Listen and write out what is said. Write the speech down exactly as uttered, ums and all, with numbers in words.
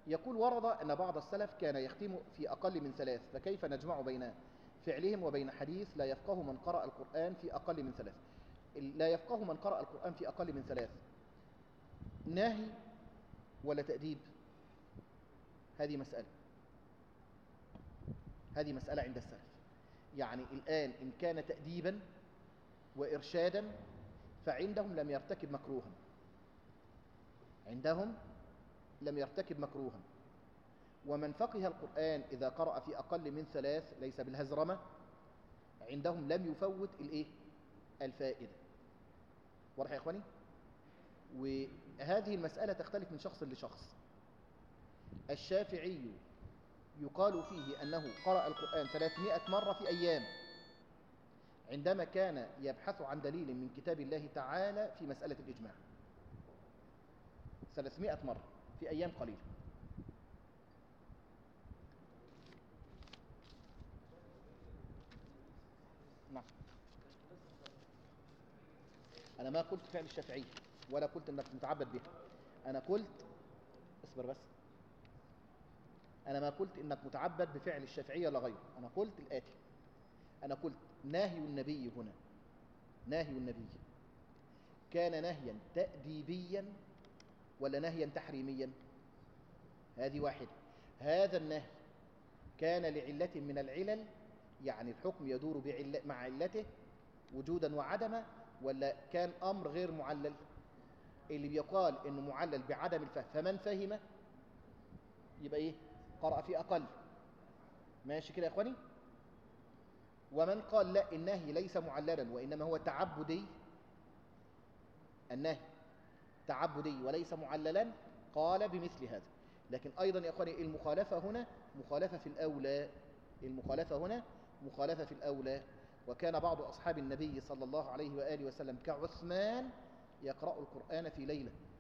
يقول ورد أن بعض السلف كان يختم في أقل من ثلاث، فكيف نجمع بين فعلهم وبين حديث لا يفقه من قرأ القرآن في أقل من ثلاث؟ لا يفقه من قرأ القرآن في أقل من ثلاث ناهي ولا تأديب؟ هذه مسألة هذه مسألة عند السلف. يعني الآن إن كان تأديبا وإرشادا فعندهم لم يرتكب مكروها، عندهم لم يرتكب مكروها. ومن فقه القرآن إذا قرأ في أقل من ثلاث ليس بالهزرمة، عندهم لم يفوت الإيه؟ الفائدة. واضح يا إخواني؟ وهذه المسألة تختلف من شخص لشخص. الشافعي يقال فيه أنه قرأ القرآن ثلاثمائة مرة في أيام، عندما كان يبحث عن دليل من كتاب الله تعالى في مسألة الإجماع. ثلاثمائة مرة في أيام قليلة. نعم. أنا ما قلت فعل الشافعي ولا قلت أنك متعبد به. أنا قلت اصبر بس أنا ما قلت أنك متعبد بفعل الشافعي ولا غيره. أنا قلت الآتي: أنا قلت ناهي النبي هنا، ناهي النبي كان نهيا تأديبيا ولا نهيا تحريميا؟ هذه واحدة. هذا النهي كان لعلة من العلل، يعني الحكم يدور بعل... مع علته وجودا وعدما، ولا كان أمر غير معلل؟ اللي بيقال إنه معلل بعدم الفهم، فمن فهم يبقى إيه؟ قرأ في أقل. ماشي كده يا إخواني؟ ومن قال لا، النهي ليس معللا وإنما هو تعبدي، النهي تعبدي وليس معللا، قال بمثل هذا. لكن أيضا يا إخواني المخالفة هنا مخالفة في الأولى، المخالفة هنا مخالفة في الأولى. وكان بعض أصحاب النبي صلى الله عليه وآله وسلم كعثمان يقرأ القرآن في ليلة،